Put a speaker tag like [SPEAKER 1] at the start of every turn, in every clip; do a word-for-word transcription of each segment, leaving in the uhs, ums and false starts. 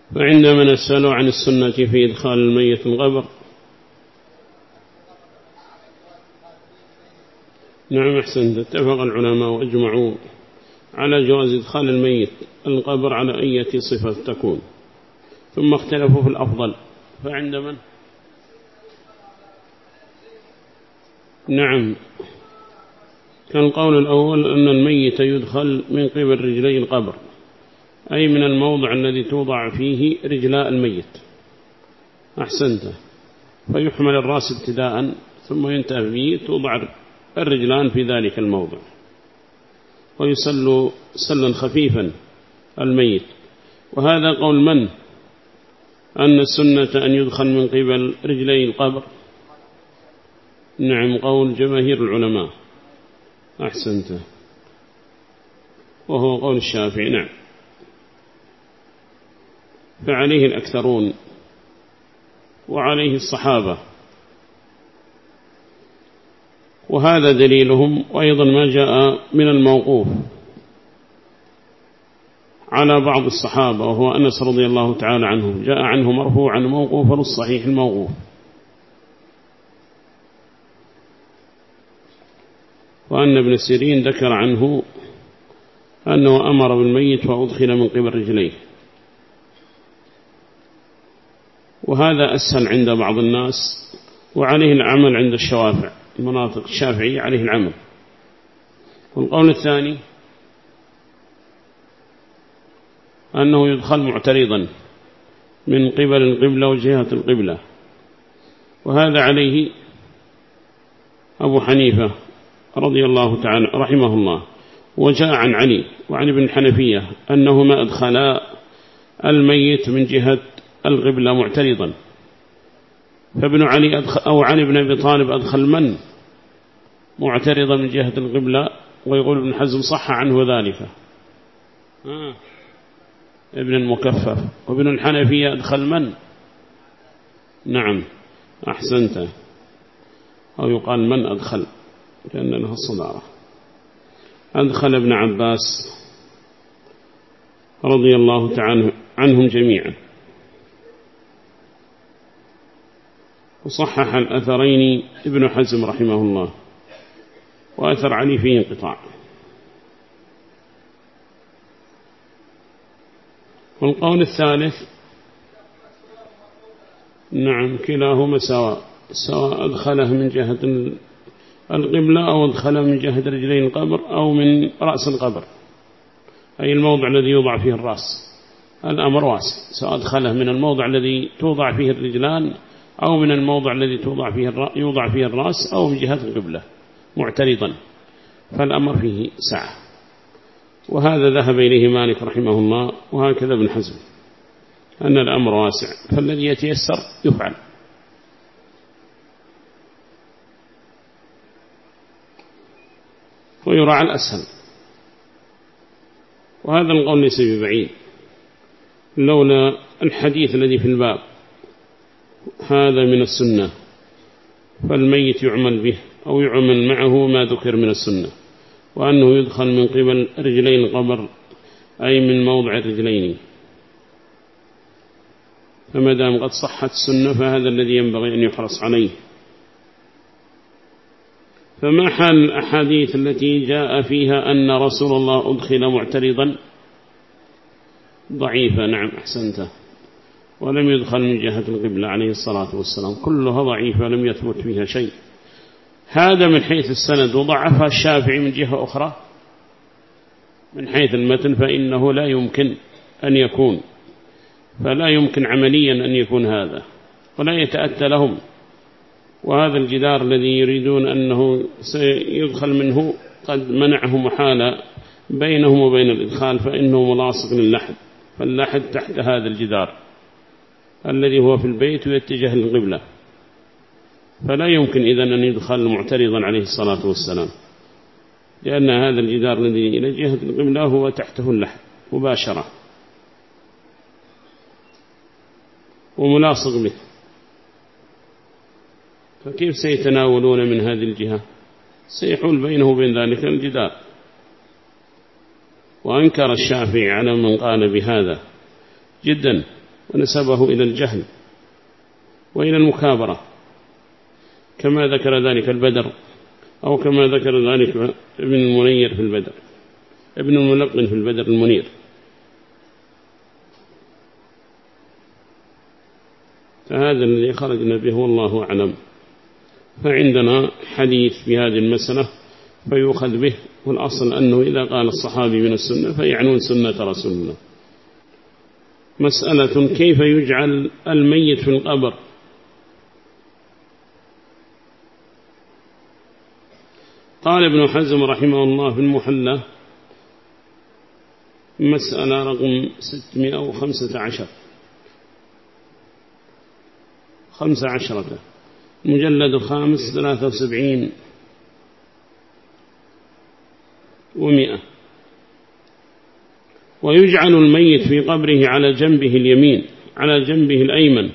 [SPEAKER 1] فعندما نسأل عن السنة في إدخال الميت القبر، نعم أحسنت، اتفق العلماء وأجمعوا على جواز إدخال الميت القبر على أي صفة تكون، ثم اختلفوا في الأفضل. فعندما نعم كان القول الأول أن الميت يدخل من قبل رجلي القبر، أي من الموضع الذي توضع فيه رجلاء الميت. أحسنت، فيحمل الرأس ابتداء ثم ينتهي به، توضع الرجلان في ذلك الموضع، ويسل سلا خفيفا الميت. وهذا قول من؟ أن السنة أن يدخل من قبل رجلي القبر. نعم قول جماهير العلماء. أحسنت، وهو قول الشافعي. نعم، فعليه الأكثرون وعليه الصحابة، وهذا دليلهم. وأيضا ما جاء من الموقوف على بعض الصحابة وهو أنس رضي الله تعالى عنه، جاء عنه مرفوعا موقوفا الصحيح الموقوف. وأن ابن سيرين ذكر عنه أنه أمر بالميت وأدخل من قبل رجليه، وهذا أسهل عند بعض الناس، وعليه العمل عند الشوافع، المناطق الشافعية عليه العمل. والقول الثاني أنه يدخل معترضا من قبل القبلة وجهة القبلة، وهذا عليه أبو حنيفة رضي الله تعالى رحمه الله. وجاء عن علي وعن ابن الحنفية أنهما أدخلا الميت من جهة القبلة معترضا، فابن علي أدخل أو علي بن أبي طالب أدخل من معترضا من جهة القبلة، ويقول ابن حزم صح عنه ذلك آه. ابن المكفف. وابن الحنفية أدخل من؟ نعم أحسنت، أو يقال من أدخل لأن لها الصدارة، أدخل ابن عباس رضي الله تعالى عنهم جميعا. وصحح الأثرين ابن حزم رحمه الله، وأثر علي فيه انقطاع. والقول الثالث نعم كلاهما سواء، سواء أدخله من جهة القبلة أو أدخله من جهة رجلين القبر أو من رأس القبر، أي الموضع الذي يوضع فيه الرأس. الأمر واسع، سواء أدخله من الموضع الذي توضع فيه الرجلان أو من الموضع الذي توضع فيه يوضع فيه الرأس أو من جهة القبلة معترضا، فالأمر فيه سعة. وهذا ذهب إليه مالك رحمه الله، وهكذا ابن حزم، أن الأمر واسع، فالذي يتيسر يفعل. ويراعى الأسهل، وهذا القول ليس ببعيد لولا الحديث الذي في الباب، هذا من السنة، فالميت يعمل به أو يعمل معه ما ذكر من السنة، وأنه يدخل من قبل رجلين القبر أي من موضع الرجلين. فما دام قد صحت السنة فهذا الذي ينبغي أن يحرص عليه. فما حال الأحاديث التي جاء فيها أن رسول الله أدخل معترضا؟ ضعيفة. نعم أحسنته، ولم يدخل من جهة القبلة عليه الصلاة والسلام، كلها ضعيفة لم يثبت فيها شيء. هذا من حيث السند، وضعفها الشافعي من جهة أخرى من حيث المتن، فإنه لا يمكن أن يكون، فلا يمكن عمليا أن يكون هذا، ولا يتأتى لهم. وهذا الجدار الذي يريدون أنه سيدخل منه قد منعه محالة بينهم وبين الإدخال، فإنه ملاصق للحد، فاللحد تحت هذا الجدار الذي هو في البيت ويتجه للقبلة، فلا يمكن إذن أن يدخل معترضا عليه الصلاة والسلام، لأن هذا الجدار الذي إلى جهة القبلة هو تحته اللحد مباشرة وملاصق به، فكيف سيتناولون من هذه الجهة؟ سيحول بينه وبين ذلك الجدار. وأنكر الشافعي على من قال بهذا جدا، ونسبه إلى الجهل وإلى المكابرة، كما ذكر ذلك البدر، أو كما ذكر ذلك ابن المنير في البدر، ابن الملقن في البدر المنير. فهذا الذي خرجنا به والله أعلم. فعندنا حديث في هذه المسألة فيؤخذ به، والأصل أنه إذا قال الصحابي من السنة فيعنون سنة رسول الله. مسألة: كيف يجعل الميت في القبر؟ قال ابن حزم رحمه الله في المحلى، مسألة رقم ستمائة وخمسة عشر خمسة عشرة، مجلد الخامس ثلاثة وسبعين ومئة. ويجعل الميت في قبره على جنبه اليمين على جنبه الأيمن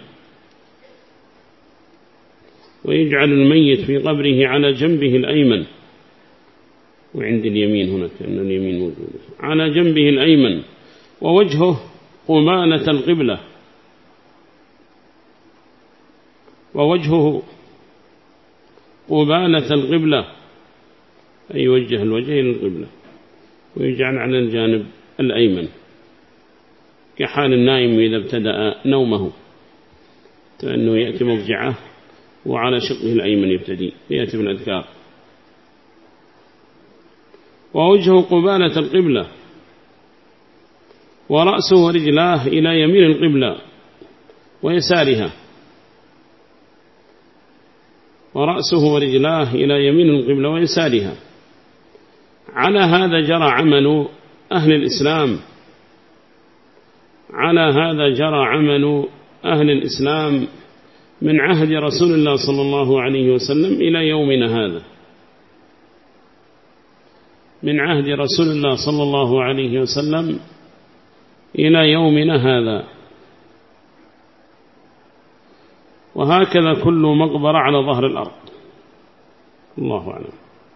[SPEAKER 1] ويجعل الميت في قبره على جنبه الأيمن، وعند اليمين هنا كأن اليمين موجودة، على جنبه الأيمن، ووجهه قبالة القبلة ووجهه قبالة القبلة أي وجه الوجه إلى القبلة، ويجعل على الجانب الأيمن كحال النائم إذا ابتدأ نومه، فإنه يأتي مضجعه وعلى شقه الأيمن يبتدي يأتي بالأذكار. ووجهه قبالة القبلة، ورأسه ورجلاه إلى يمين القبلة ويسارها ورأسه ورجلاه إلى يمين القبلة ويسارها. على هذا جرى عمل أهل الإسلام على هذا جرى عمل أهل الإسلام من عهد رسول الله صلى الله عليه وسلم إلى يومنا هذا، من عهد رسول الله صلى الله عليه وسلم إلى يومنا هذا. وهكذا كل مقبرة على ظهر الأرض، الله أعلم.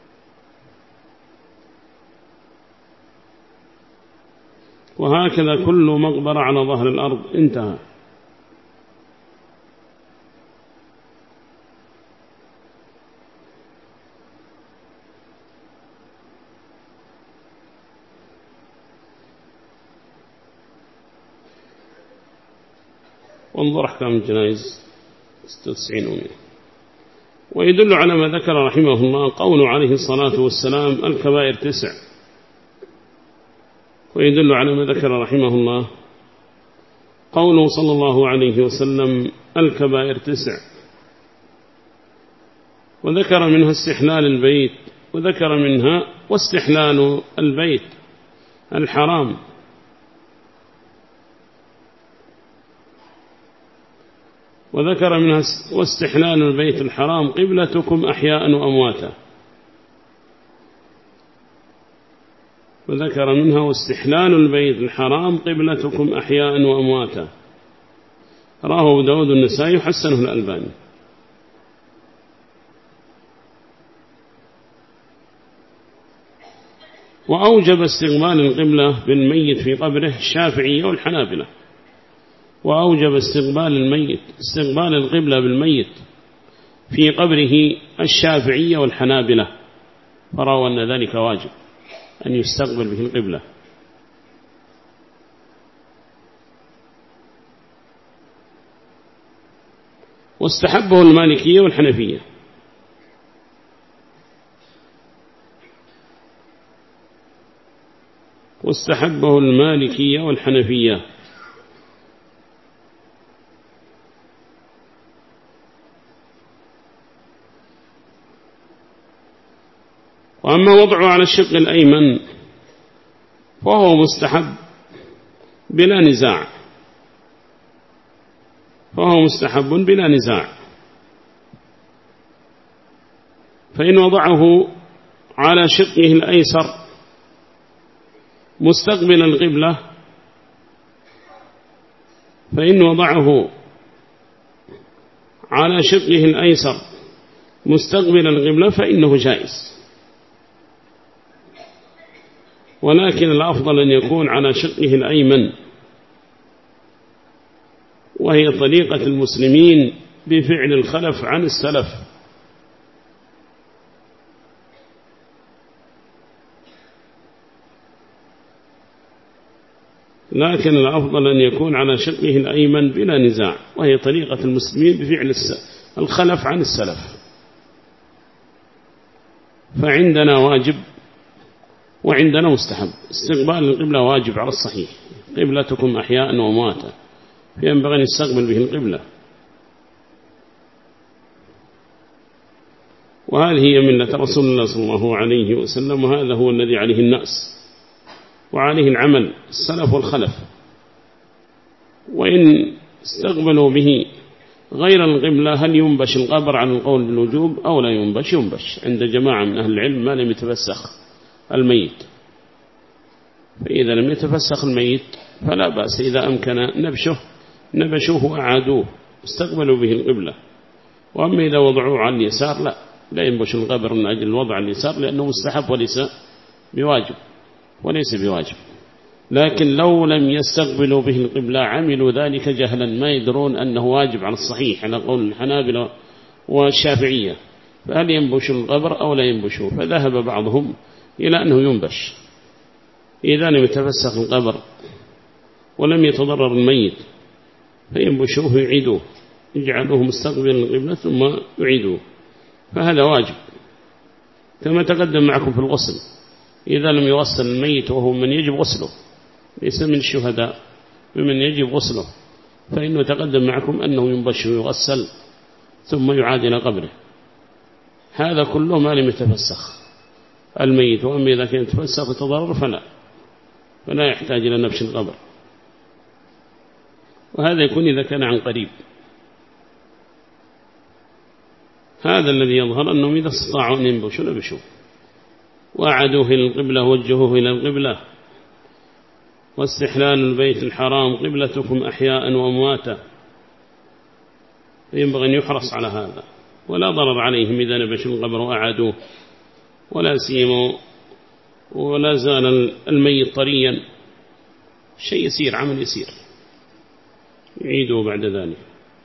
[SPEAKER 1] وهكذا كل مقبرة على ظهر الأرض، انتهى. وانظر أحكام الجنائز ستة وتسعين ومئة. ويدل على ما ذكر رحمه الله قوله عليه الصلاة والسلام: الكبائر تسع. ويدل على ما ذكر رحمه الله قوله صلى الله عليه وسلم: الكبائر تسع. وذكر منها استحلال البيت، وذكر منها واستحلال البيت الحرام، وذكر منها واستحلال البيت الحرام قبلتكم أحياء وأمواتا، وذكر منها واستحلال البيت الحرام قبلتكم أحياء وأمواتا. راه أبو داود النسائي حسنه الألباني. وأوجب استقبال القبلة بالميت في قبره الشافعية والحنابلة. وأوجب استقبال الميت استقبال القبلة بالميت في قبره الشافعية والحنابلة، فرأوا أن ذلك واجب أن يستقبل به القبلة. واستحبه المالكية والحنفية. واستحبه المالكية والحنفية. وأما وضعه على الشق الأيمن فهو مستحب بلا نزاع فهو مستحب بلا نزاع فإن وضعه على شقه الأيسر مستقبل القبلة فإن وضعه على شقه الأيسر مستقبل القبلة فإنه جائز، ولكن الأفضل أن يكون على شقه الأيمن، وهي طريقة المسلمين بفعل الخلف عن السلف. لكن الأفضل أن يكون على شقه الأيمن بلا نزاع، وهي طريقة المسلمين بفعل الخلف عن السلف. فعندنا واجب وعندنا مستحب. استقبال القبلة واجب على الصحيح، قبلتكم أحياء وأمواتا، فينبغي أن يستقبل به القبلة، وهذه هي ملة رسول الله صلى الله عليه وسلم، وهذا هو الذي عليه الناس وعليه العمل السلف والخلف. وإن استقبلوا به غير القبلة هل ينبش القبر عن القول بالوجوب أو لا ينبش؟ ينبش عند جماعة من أهل العلم ما لم يتفسخ الميت. فإذا لم يتفسخ الميت فلا بأس، إذا أمكن نبشه نبشوه وأعادوه استقبلوا به القبلة. وأما إذا وضعوه على اليسار لا لا ينبش القبر من أجل الوضع على اليسار، لأنه مستحب وليس بواجب وليس بواجب. لكن لو لم يستقبلوا به القبلة عملوا ذلك جهلا، ما يدرون أنه واجب على الصحيح على قول الحنابلة والشافعية، فهل ينبش القبر أو لا ينبشوه؟ فذهب بعضهم إلى أنه ينبش إذا لم يتفسخ القبر ولم يتضرر الميت، فينبشوه يعيدوه، يجعلوه مستقبل القبلة ثم يعيدوه، فهذا واجب. كما تقدم معكم في الغسل، إذا لم يغسل الميت وهو من يجب غسله، ليس من الشهداء ومن يجب غسله، فإنه تقدم معكم أنه ينبش ويغسل ثم يعاد إلى قبره. هذا كله ما لم يتفسخ الميت. وأما إذا كان يتفسخ وتضرر فلا فلا يحتاج إلى نبش القبر، وهذا يكون إذا كان عن قريب. هذا الذي يظهر أنهم إذا استطاعوا أن ينبشوا نبشوا وأعدوه إلى القبلة وجهوه إلى القبلة. واستحلال البيت الحرام قبلتكم أحياء وأمواتا، ينبغي أن يحرص على هذا، ولا ضرر عليهم إذا نبشوا القبر وأعادوه، ولا سيما ولا زال الميت طريا، شيء يسير، عمل يسير، يعيدوا بعد ذلك.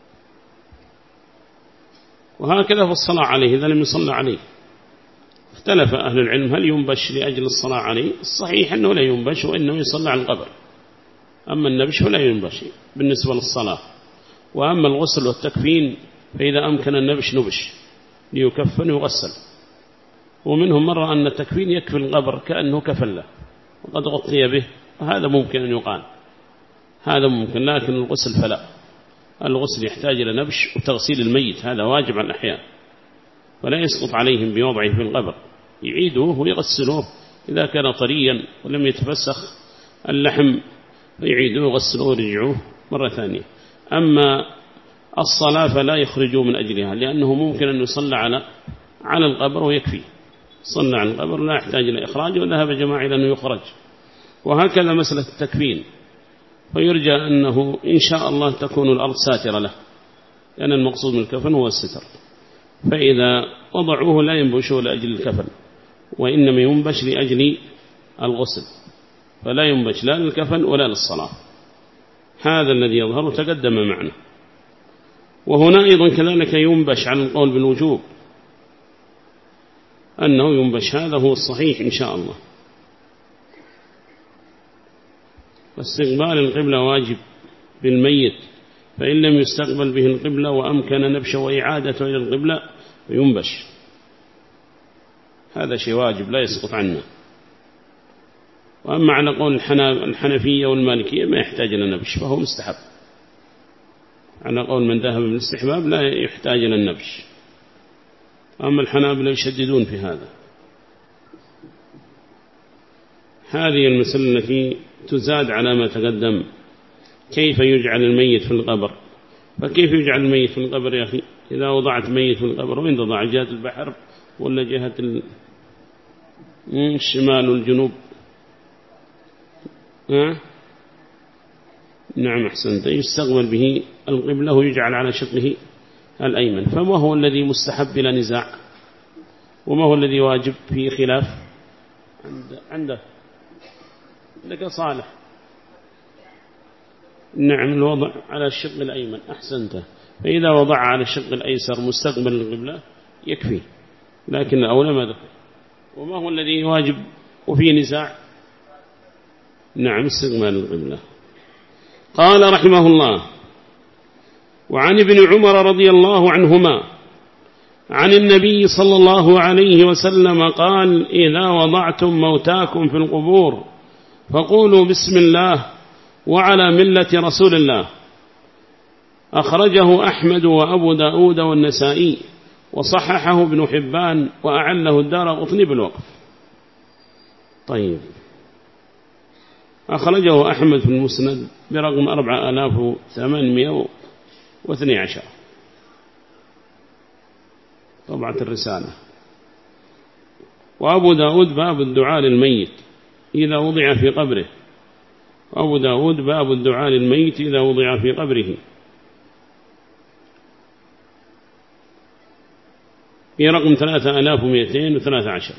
[SPEAKER 1] وهكذا في الصلاة عليه إذا لم يصلى عليه، اختلف أهل العلم هل ينبش لأجل الصلاة عليه؟ الصحيح أنه لا ينبش وإنه يصلى على القبر، أما النبش فلا ينبش بالنسبة للصلاة. وأما الغسل والتكفين فإذا أمكن النبش نبش ليكفن ويغسل. ومنهم مرة أن التكفين يكفي القبر كأنه كفن له وقد غطي به، وهذا ممكن أن يقال، هذا ممكن. لكن الغسل فلا، الغسل يحتاج إلى نبش وتغسيل الميت، هذا واجب على الأحياء، ولا يسقط عليهم بوضعه في القبر، يعيدوه ويغسلوه إذا كان طريا ولم يتفسخ اللحم، فيعيدوه ويغسلوه ويرجعوه مرة ثانية. أما الصلاة فلا يخرجوا من أجلها، لأنه ممكن أن يصلى على على القبر ويكفي، صلى على القبر لا يحتاج إلى إخراج، وذهب جماعة إلى أنه يخرج. وهكذا مسألة التكفين، فيرجى أنه إن شاء الله تكون الأرض ساترة له، لأن المقصود من الكفن هو الستر، فإذا وضعوه لا ينبشوا لأجل الكفن، وإنما ينبش لأجل الغسل، فلا ينبش لا للكفن ولا للصلاة. هذا الذي يظهر تقدم معنا. وهنا أيضا كذلك ينبش عن القول بالوجوب، أنه ينبش، هذا هو الصحيح إن شاء الله. واستقبال القبلة واجب بالميت، فإن لم يستقبل به القبلة وأمكن نبشه وإعادته إلى القبلة ينبش، هذا شيء واجب لا يسقط عنا. وأما على قول الحنفية والمالكية ما يحتاج إلى نبش فهو مستحب، على قول من ذهب بالاستحباب لا يحتاج إلى النبش. أما الحنابلة يشددون في هذا. هذه المسألة التي تزاد على ما تقدم، كيف يجعل الميت في القبر؟ فكيف يجعل الميت في القبر يا أخي؟ إذا وضعت ميت في القبر وين تضع؟ جهة البحر ولا جهة الشمال والجنوب؟ ها؟ نعم أحسنت. يستقبل به القبلة ويجعل على شقه الأيمن. فما هو الذي مستحب بلا نزاع، وما هو الذي واجب فيه خلاف؟ عنده عنده لك صالح نعم الوضع على الشق الأيمن أحسنت، فإذا وضع على الشق الأيسر مستقبل القبلة يكفي، لكن الأولى ما دخل. وما هو الذي يواجب وفيه نزاع؟ نعم استقبال القبلة. قال رحمه الله: وعن ابن عمر رضي الله عنهما عن النبي صلى الله عليه وسلم قال: إذا وضعتم موتاكم في القبور فقولوا بسم الله وعلى ملة رسول الله. أخرجه أحمد وأبو داود والنسائي، وصححه ابن حبان، وأعله الدارقطني بالوقف. طيب، أخرجه أحمد في المسند برقم أربعة آلاف وثمانمائة واثني عشر، طبعة الرسالة. وأبو داود باب الدعاء للميت إذا وضع في قبره، وأبو داود باب الدعاء للميت إذا وضع في قبره، في رقم ثلاثة آلاف ومئتين وثلاثة عشر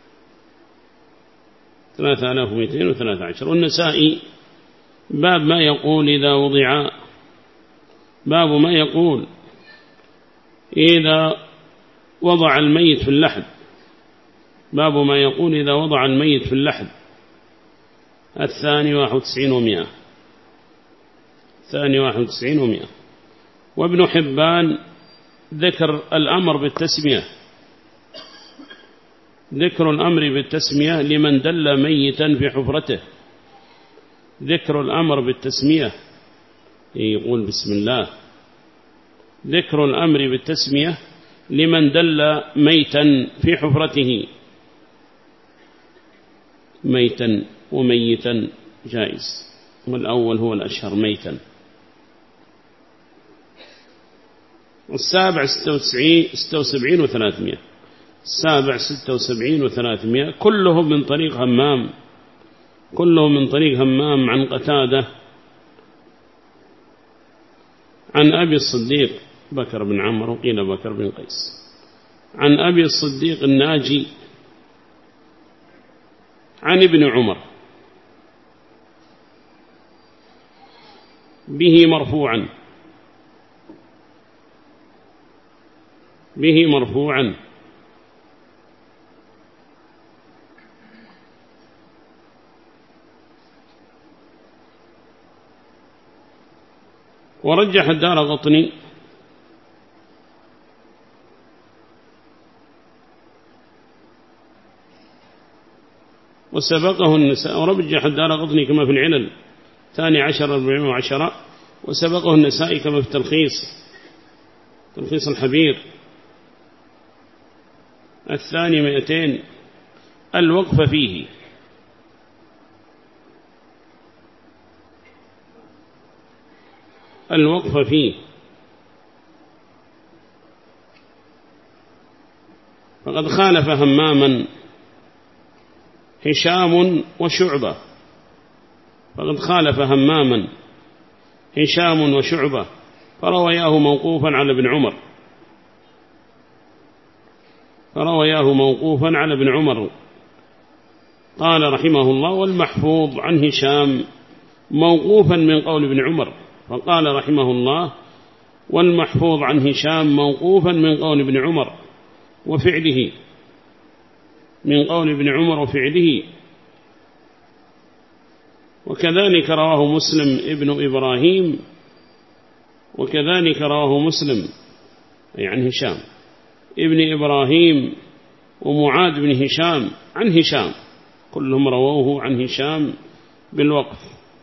[SPEAKER 1] ثلاثة آلاف ومئتين وثلاثة عشر. والنسائي باب ما يقول إذا وضع باب ما يقول إذا وضع الميت في اللحد باب ما يقول إذا وضع الميت في اللحد الثاني واحد وتسعين ومئة الثاني واحد وتسعين ومئة. وابن حبان ذكر الأمر بالتسمية ذكر الأمر بالتسمية لمن دل ميتا في حفرته، ذكر الأمر بالتسمية يقول بسم الله، ذكر الأمر بالتسمية لمن دل ميتا في حفرته، ميتا وميتا جائز، والأول هو الأشهر ميتا. السابع ستة وسبعين وثلاثمائة السابع ستة وسبعين وثلاثمائة كلهم من طريق همام كلهم من طريق همام عن قتادة عن أبي الصديق بكر بن عمرو وقيل بكر بن قيس عن أبي الصديق الناجي عن ابن عمر به مرفوعا به مرفوعا ورجح الدارقطني وسبقه النساء، ورجح الدارقطني كما في العلل ثاني عشر أربعين وعشرة، وسبقه النسائي كما في التلخيص تلخيص الحبير الثاني مئتين الوقف فيه. الوقف فيه فقد خالف هماما هشام وشعبة فقد خالف هماما هشام وشعبة فروياه موقوفا على ابن عمر فروياه موقوفا على ابن عمر. قال رحمه الله: والمحفوظ عن هشام موقوفا من قول ابن عمر. فقال رحمه الله: والمحفوظ عن هشام موقوفا من قول ابن عمر وفعله من قول ابن عمر وفعله. وكذلك رواه مسلم ابن إبراهيم وكذلك رواه مسلم أي عن هشام ابن إبراهيم ومعاذ بن هشام عن هشام، كلهم رووه عن هشام بالوقف.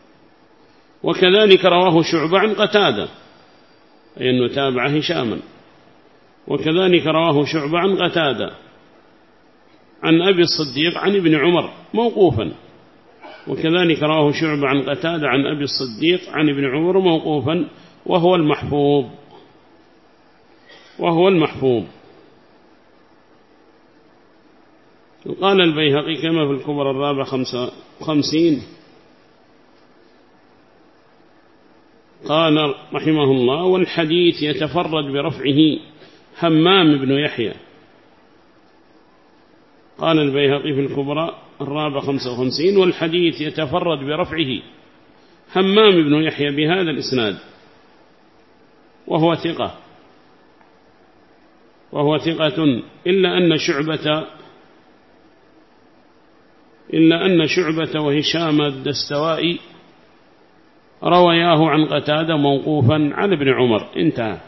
[SPEAKER 1] وكذلك رواه شعبة عن قتادة أي أنه تابع هشاما. وكذلك رواه شعبة عن قتادة عن أبي الصديق عن ابن عمر موقوفا. وكذلك رواه شعبة عن قتادة عن أبي الصديق عن ابن عمر موقوفا، وهو المحفوظ وهو المحفوظ. قال البيهقي كما في الكبرى الرابع خمسة خمسين قال رحمه الله: والحديث يتفرد برفعه همام بن يحيى. قال البيهقي في الكبرى الرابع خمسة وخمسين: والحديث يتفرد برفعه همام بن يحيى بهذا الإسناد وهو ثقة وهو ثقة إلا أن شعبة إلا أن شعبة وهشام الدستوائي روياه عن قتادة موقوفا على ابن عمر. انتهى.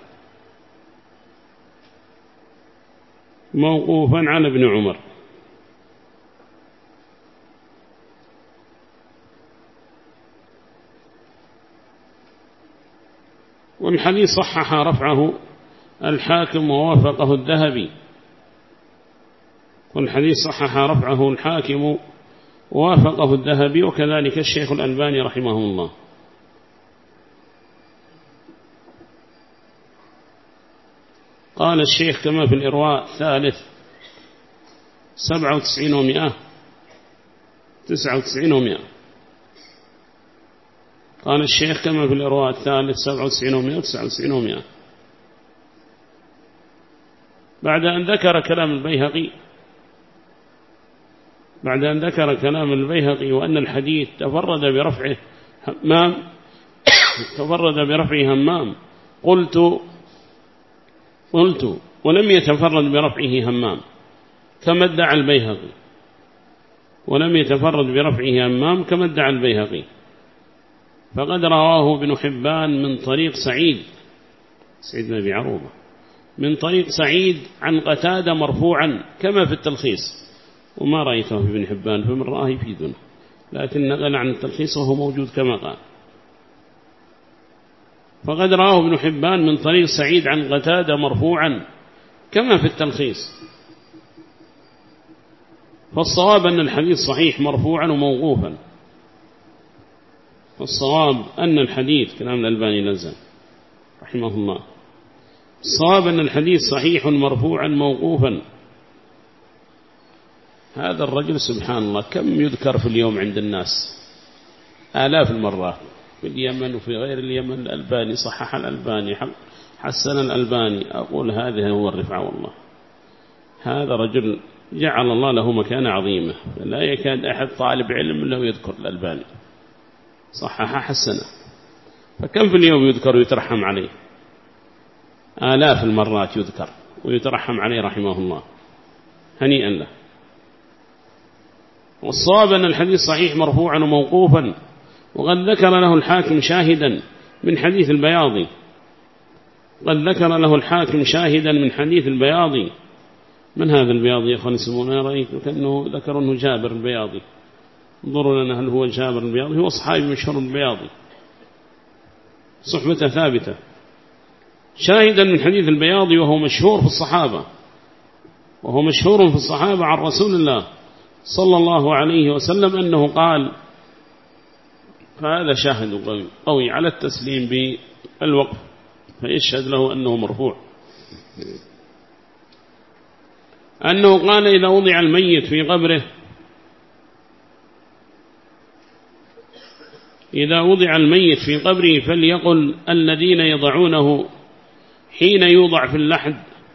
[SPEAKER 1] موقوفا على ابن عمر. والحديث صحح رفعه الحاكم ووافقه الذهبي. والحديث صحح رفعه الحاكم ووافقه الذهبي وكذلك الشيخ الألباني رحمه الله. قال الشيخ كما في الإرواء ثالث سبعة وتسعين ومئة تسعة وتسعين ومئة. قال الشيخ كما في الإرواء الثالث سبعة وتسعين ومئة تسعة وتسعين ومئة. بعد أن ذكر كلام البيهقي بعد أن ذكر كلام البيهقي وأن الحديث تفرد برفعه همام تفرد برفعه همام قلت قلت ولم يتفرد برفعه همام كما ادعى البيهقي ولم يتفرد برفعه همام كما ادعى البيهقي فقد رواه ابن حبان من طريق سعيد سعيد بن أبي عروبة من طريق سعيد عن قتادة مرفوعا كما في التلخيص وما رأيته في ابن حبان فمن رآه يفيدنا لكن نقل عن التلخيص وهو موجود كما قال. فقد رواه ابن حبان من طريق سعيد عن قتادة مرفوعا كما في التلخيص. فالصواب أن الحديث صحيح مرفوعا وموقوفا. فالصواب أن الحديث كلام الألباني نزل رحمه الله. الصواب أن الحديث صحيح مرفوعا موقوفا. هذا الرجل سبحان الله كم يذكر في اليوم عند الناس آلاف المرات في اليمن وفي غير اليمن. الألباني صحح الألباني حسن الألباني. أقول هذا هو الرفعة والله. هذا رجل جعل الله له مكانة عظيمة لا يكاد أحد طالب علم له يذكر الألباني صحح حسنه. فكم في اليوم يذكر ويترحم عليه آلاف المرات يذكر ويترحم عليه رحمه الله هنيئا له. والصواب أن الحديث صحيح مرفوعا وموقوفا وقد ذكر له الحاكم شاهدا من حديث البياضي قد ذكر له الحاكم شاهدا من حديث البياضي. من هذا البياضي يا أخوان يسمونه رأيك كأنه ذكر أنه جابر البياضي. انظروا لنا هل هو جابر البياضي. هو صحابي مشهور البياضي صحبته ثابتة شاهدا من حديث البياضي وهو مشهور في الصحابة وهو مشهور في الصحابة عن رسول الله صلى الله عليه وسلم أنه قال. فهذا شاهد قوي, قوي على التسليم بالوقف فيشهد له أنه مرفوع. أنه قال إذا وضع الميت في قبره إذا وضع الميت في قبره فليقل الذين يضعونه حين يوضع في اللحد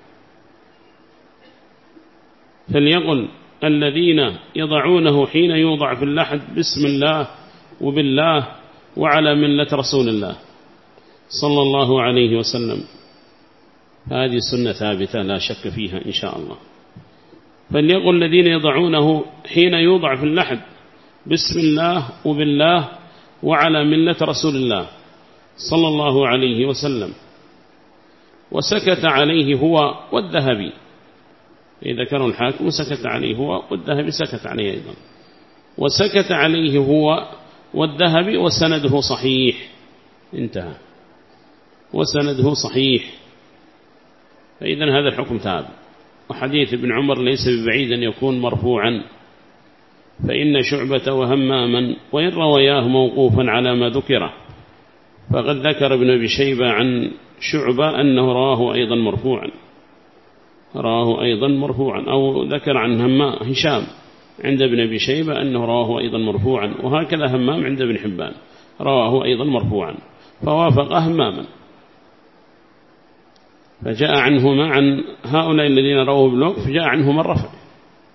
[SPEAKER 1] فليقل الذين يضعونه حين يوضع في اللحد بسم الله وبالله وعلى ملة رسول الله صلى الله عليه وسلم. هذه سنة ثابتة لا شك فيها إن شاء الله. فليقل الذين يضعونه حين يوضع في اللحد بسم الله وبالله وعلى ملة رسول الله صلى الله عليه وسلم. وسكت عليه هو والذهبي. إذا كان الحاكم سكت عليه هو والذهبي سكت عليه أيضا. وسكت عليه هو والذهبي وسنده صحيح. انتهى. وسنده صحيح. فإذا هذا الحكم ثابت. وحديث ابن عمر ليس ببعيد أن يكون مرفوعا فإن شعبة وهماما وإن رواياه موقوفا على ما ذكره. فقد ذكر ابن أبي شيبة عن شعبة أنه رواه أيضا مرفوعا رواه أيضا مرفوعا أو ذكر عن همام هشام عند ابن أبي شيبة أنه رواه أيضا مرفوعا. وهكذا همام عند ابن حبان رواه أيضا مرفوعا فوافق هماما. فجاء عنهما عن هؤلاء الذين رووا بالوقف جاء عنهما الرفع.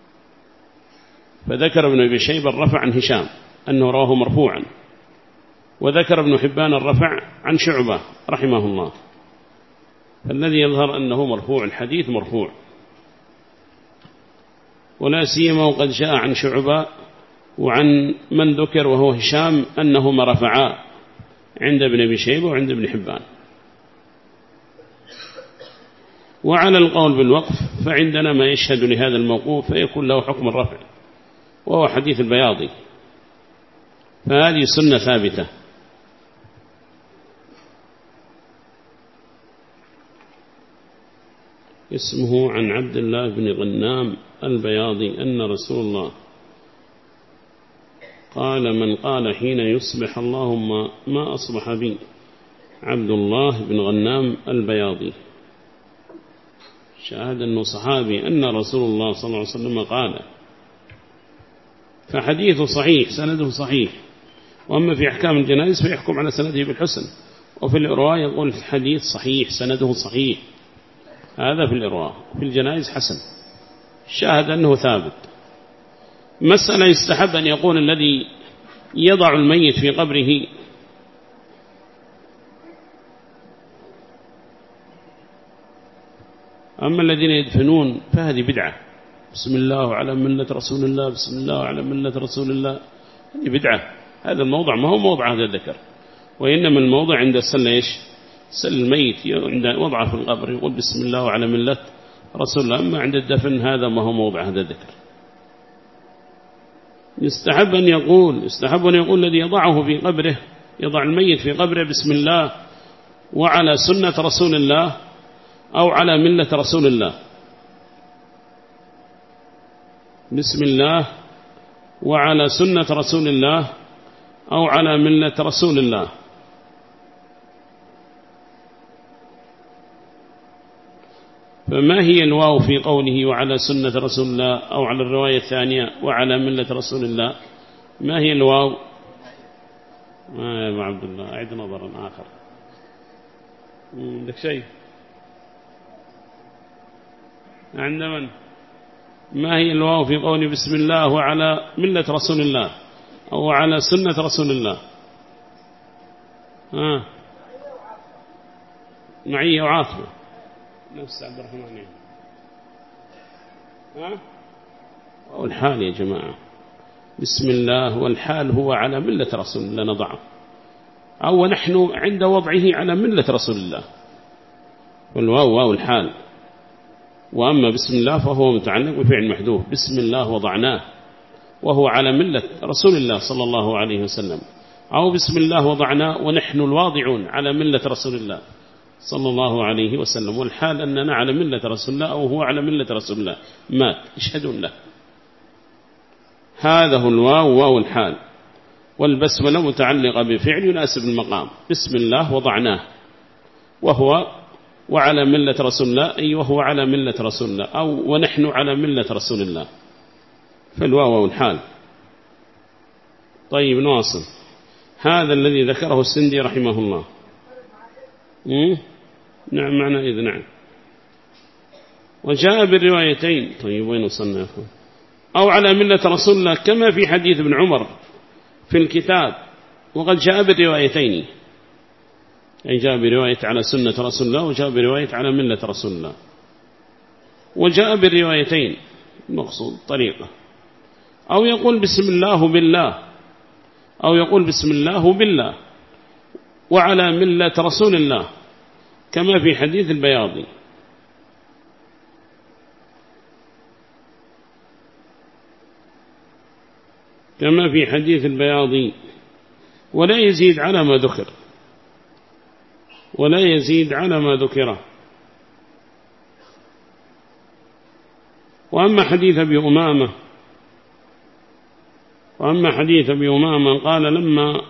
[SPEAKER 1] فذكر ابن أبي شيبة الرفع عن هشام أنه رواه مرفوعا وذكر ابن حبان الرفع عن شعبة رحمه الله، فالذي يظهر أنه مرفوع، الحديث مرفوع، ولا سيما وقد جاء عن شعبة وعن من ذكر وهو هشام أنهما رفعا عند ابن أبي شيبة وعند ابن حبان. وعلى القول بالوقف فعندنا ما يشهد لهذا الموقوف فيكون له حكم الرفع، وهو حديث البياضي، فهذه سنة ثابتة. اسمه عن عبد الله بن غنام البياضي أن رسول الله قال: من قال حين يصبح اللهم ما أصبح بي. عبد الله بن غنام البياضي شاهد أنه صحابي أن رسول الله صلى الله عليه وسلم قال، فحديثه صحيح سنده صحيح. وأما في أحكام الجنائز فيحكم على سنده بالحسن، وفي الإرواء يقول الحديث صحيح سنده صحيح، هذا في الإرواء. في الجنائز حسن، شاهد أنه ثابت. مسألة يستحب أن يقول الذي يضع الميت في قبره أما الذين يدفنون فهذه بدعة، بسم الله على ملة رسول الله، بسم الله على ملة رسول الله، هذه بدعة. هذا الموضع ما هو موضع هذا الذكر، وإنما الموضع عند السل إيش؟ سل الميت عند وضعه في القبر يقول بسم الله على ملة رسول الله. أما عند الدفن هذا ما هو موضع هذا الذكر. يستحب أن يقول يستحب أن يقول الذي يضعه في قبره، يضع الميت في قبره بسم الله وعلى سنة رسول الله أو على ملة رسول الله. بسم الله وعلى سنة رسول الله أو على ملة رسول الله. فما هي الواو في قوله وعلى سنة رسول الله، أو على الرواية الثانية وعلى ملة رسول الله؟ ما هي الواو؟ ما يا أبو عبد الله أعد نظرا آخر، عندك شيء عند من؟ ما هي الواو في قوله بسم الله وعلى ملة رسول الله أو على سنة رسول الله؟ ها معية وعاطفة نفس عبد الرحمن. ها والحال يا جماعة بسم الله، والحال هو على ملة رسول الله نضعه، أو نحن عند وضعه على ملة رسول الله، والواو واو الحال. وأما بسم الله فهو متعلق بفعل محذوف، بسم الله وضعناه وهو على ملة رسول الله صلى الله عليه وسلم، أو بسم الله وضعناه ونحن الواضعون على ملة رسول الله صلى الله عليه وسلم، والحال أننا على ملة رسول الله أو هو على ملة رسول الله مات يشهدون له. هذا هو الواو واو الحال. والبسملة متعلقة بفعل يناسب المقام، بسم الله وضعناه وهو وعلى ملة رسول الله، أي وهو على ملة رسول الله، أو ونحن على ملة رسول الله، فالواو واو الحال. طيب نواصل. هذا الذي ذكره السندي رحمه الله. مم؟ نعم معنا إذ نعم. وجاء بالروايتين. طيب وين وصلنا يا أخوان؟ أو على ملة رسول الله كما في حديث ابن عمر في الكتاب، وقد جاء بالروايتين، أي جاء برواية على سنة رسول الله وجاء برواية على ملة رسول الله، وجاء بالروايتين مقصود طريقة. أو يقول بسم الله بالله، أو يقول بسم الله بالله وعلى ملة رسول الله كما في حديث البياضي. كما في حديث البياضي، ولا يزيد على ما ذكر، ولا يزيد على ما ذكره. وأما حديث أبي أمامة وأما حديث أبي أمامة قال لما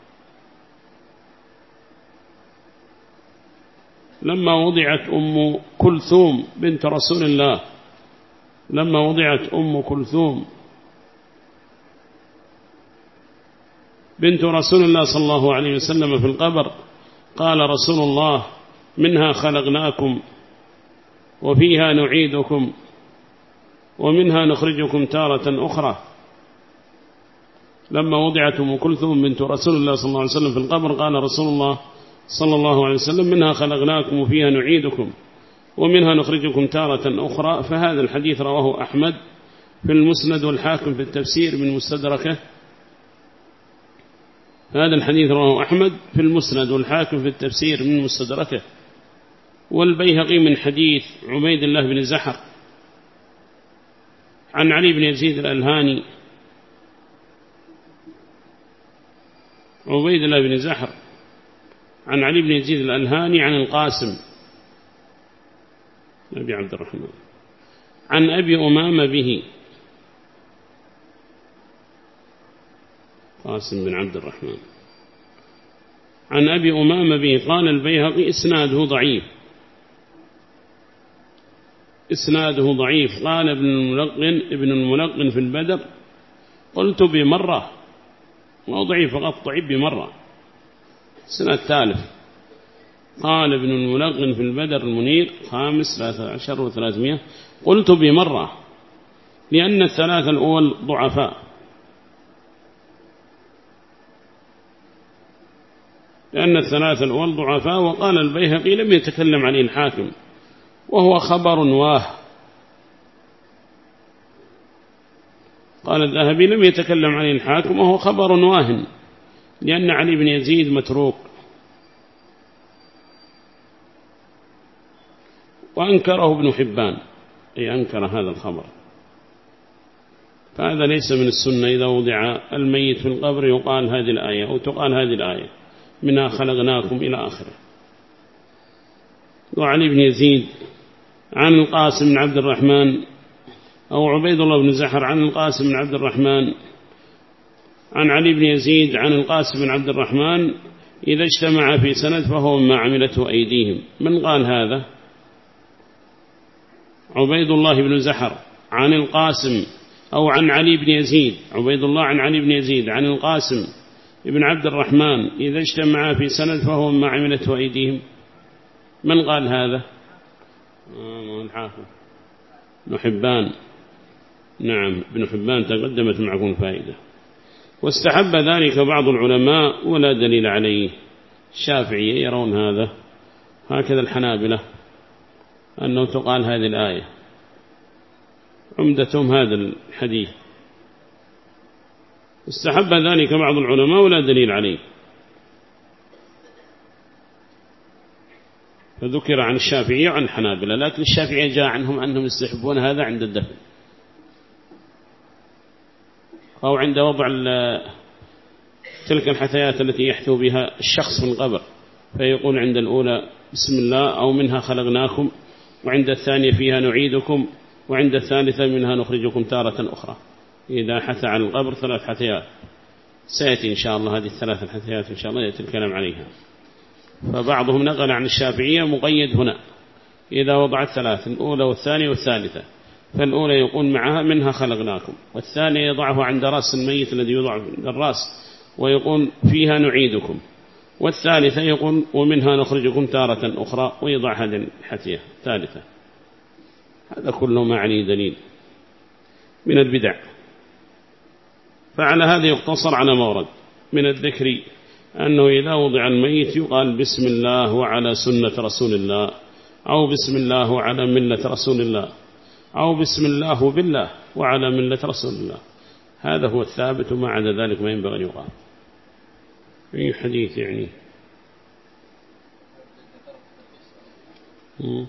[SPEAKER 1] لما وضعت أم كلثوم بنت رسول الله لما وضعت أم كلثوم بنت رسول الله صلى الله عليه وسلم في القبر، قال رسول الله منها خلقناكم وفيها نعيدكم ومنها نخرجكم تارة أخرى. لما وضعت أم كلثوم بنت رسول الله صلى الله عليه وسلم في القبر قال رسول الله صلى الله عليه وسلم منها خلقناكم وفيها نعيدكم ومنها نخرجكم تارة أخرى. فهذا الحديث رواه أحمد في المسند والحاكم في التفسير من مستدركه. هذا الحديث رواه أحمد في المسند والحاكم في التفسير من مستدركه، والبيهقي من حديث عبيد الله بن زحر عن علي بن يزيد الألهاني. عبيد الله بن زحر عن علي بن يزيد الألهاني عن القاسم أبي عبد الرحمن عن أبي أمامة به، قاسم بن عبد الرحمن عن أبي أمامة به قال البيهقي إسناده ضعيف، إسناده ضعيف. قال ابن الملقن ابن الملقن في البدر قلت بمرة، ما ضعيف فقط، ضعيف بمرة، سنة الثالث. قال ابن الملقن في البدر المنير خامس ثلاثة عشر وثلاثمائة قلت بمرة لأن الثلاثة الأول ضعفاء، لأن الثلاثة الأول ضعفاء. وقال البيهقي لم يتكلم عليه الحاكم وهو خبر واه. قال الذهبي لم يتكلم عليه الحاكم وهو خبر واهن لأن علي بن يزيد متروك، وأنكره ابن حبان، أي أنكر هذا الخبر. فهذا ليس من السنة إذا وضع الميت في القبر يقال هذه الآية أو تقال هذه الآية منها خلقناكم إلى آخره. وعلي بن يزيد عن القاسم بن عبد الرحمن أو عبيد الله بن زحر عن القاسم بن عبد الرحمن عن علي بن يزيد عن القاسم بن عبد الرحمن إذا اجتمع في سند فهو ما عملته أيديهم. من قال هذا؟ عبيد الله بن زحر عن القاسم أو عن علي بن يزيد، عبيد الله عن علي بن يزيد عن القاسم ابن عبد الرحمن إذا اجتمع في سند فهو ما عملته أيديهم. من قال هذا؟ آه الحافظ ابن حبان. نعم ابن حبان تقدمت معكم فائدة. واستحب ذلك بعض العلماء ولا دليل عليه. الشافعية يرون هذا، هكذا الحنابلة أنه تقال هذه الآية، عمدتهم هذا الحديث. استحب ذلك بعض العلماء ولا دليل عليه. فذكر عن الشافعية وعن الحنابلة، لكن الشافعية جاء عنهم أنهم يستحبون هذا عند الدفن أو عند وضع تلك الحثيات التي يحثو بها الشخص في القبر، فيقول عند الأولى بسم الله أو منها خلقناكم، وعند الثانية فيها نعيدكم، وعند الثالثة منها نخرجكم تارة أخرى. إذا حث عن القبر ثلاث حثيات، سيأتي إن شاء الله هذه الثلاث الحثيات إن شاء الله يأتي الكلام عليها. فبعضهم نقل عن الشافعية مقيد هنا إذا وضع الثلاث الأولى والثانية والثالثة، فالأولى يقول معها منها خلقناكم، والثانية يضعه عند رأس الميت الذي يوضع عند الرأس ويقول فيها نعيدكم، والثالثة يقول ومنها نخرجكم تارة أخرى ويضع هذه الحثية الثالثة. هذا كله ما عليه دليل من البدع. فعلى هذا يقتصر على مورد من الذكر أنه إذا وضع الميت يقال بسم الله وعلى سنة رسول الله، أو بسم الله وعلى ملة رسول الله، أو بسم الله بالله وعلى ملة رسول الله. هذا هو الثابت، وما عدا ذلك ما ينبغي أن يقال. أي حديث يعني مم.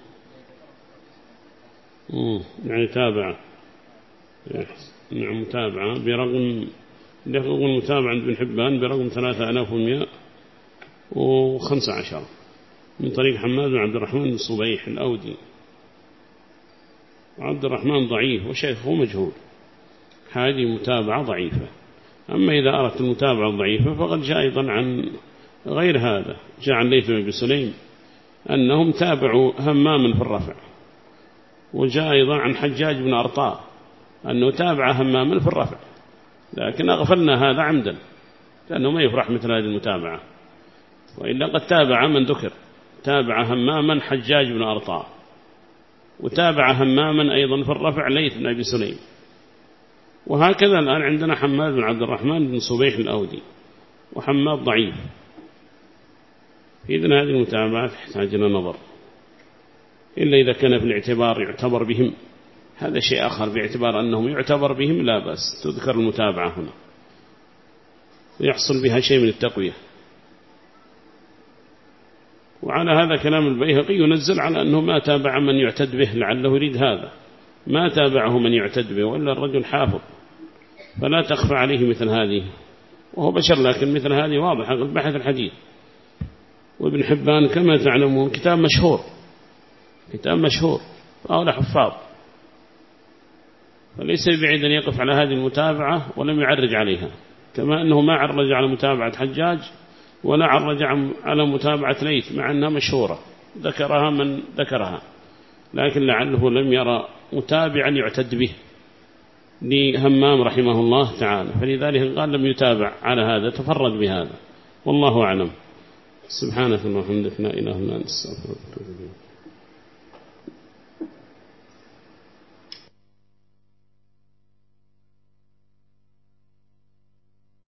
[SPEAKER 1] مم. يعني تابعة، نعم متابعة برقم لقوا المتابعة عند ابن حبان برقم ثلاثة آلاف ومئة وخمسة عشر من طريق حماد بن عبد الرحمن بن صبيح الأودي. وعبد الرحمن ضعيف وشيخه مجهول، هذه متابعة ضعيفة. أما إذا أردت المتابعة الضعيفة فقد جاء أيضا عن غير هذا، جاء عن ليث بن سليم أنهم تابعوا هماما في الرفع، وجاء أيضا عن حجاج بن أرطاء أنه تابع هماما في الرفع، لكن أغفلنا هذا عمدا لأنه ما يفرح مثل هذه المتابعة. وإلا قد تابع من ذكر، تابع هماما حجاج بن أرطاء، وتابع هماما أيضا في الرفع ليث بن أبي سليم. وهكذا الآن عندنا حماد بن عبد الرحمن بن صبيح الأودي، وحماد ضعيف، إذن هذه المتابعات تحتاج إلى نظر، إلا إذا كان في الاعتبار يعتبر بهم، هذا شيء آخر، باعتبار أنهم يعتبر بهم لا بس تذكر المتابعة هنا ويحصل بها شيء من التقوية. وعلى هذا كلام البيهقي ينزل على أنه ما تابع من يعتد به، لعله يريد هذا، ما تابعه من يعتد به، وإلا الرجل حافظ فلا تخفى عليه مثل هذه، وهو بشر، لكن مثل هذه واضحة بحث الحديث. وابن حبان كما تعلمون كتاب مشهور، كتاب مشهور فهؤلاء حفاظ، فليس بعيد أن يقف على هذه المتابعة ولم يعرج عليها، كما أنه ما عرج على متابعة حجاج ولا عرج على متابعة ليث، مع أنها مشهورة ذكرها من ذكرها، لكن لعله لم يرى متابعا يعتد به لهمام رحمه الله تعالى، فلذلك قال لم يتابع على هذا، تفرد بهذا، والله أعلم. سبحانك اللهم وبحمدك لا إله إلا أنت، استغفرك.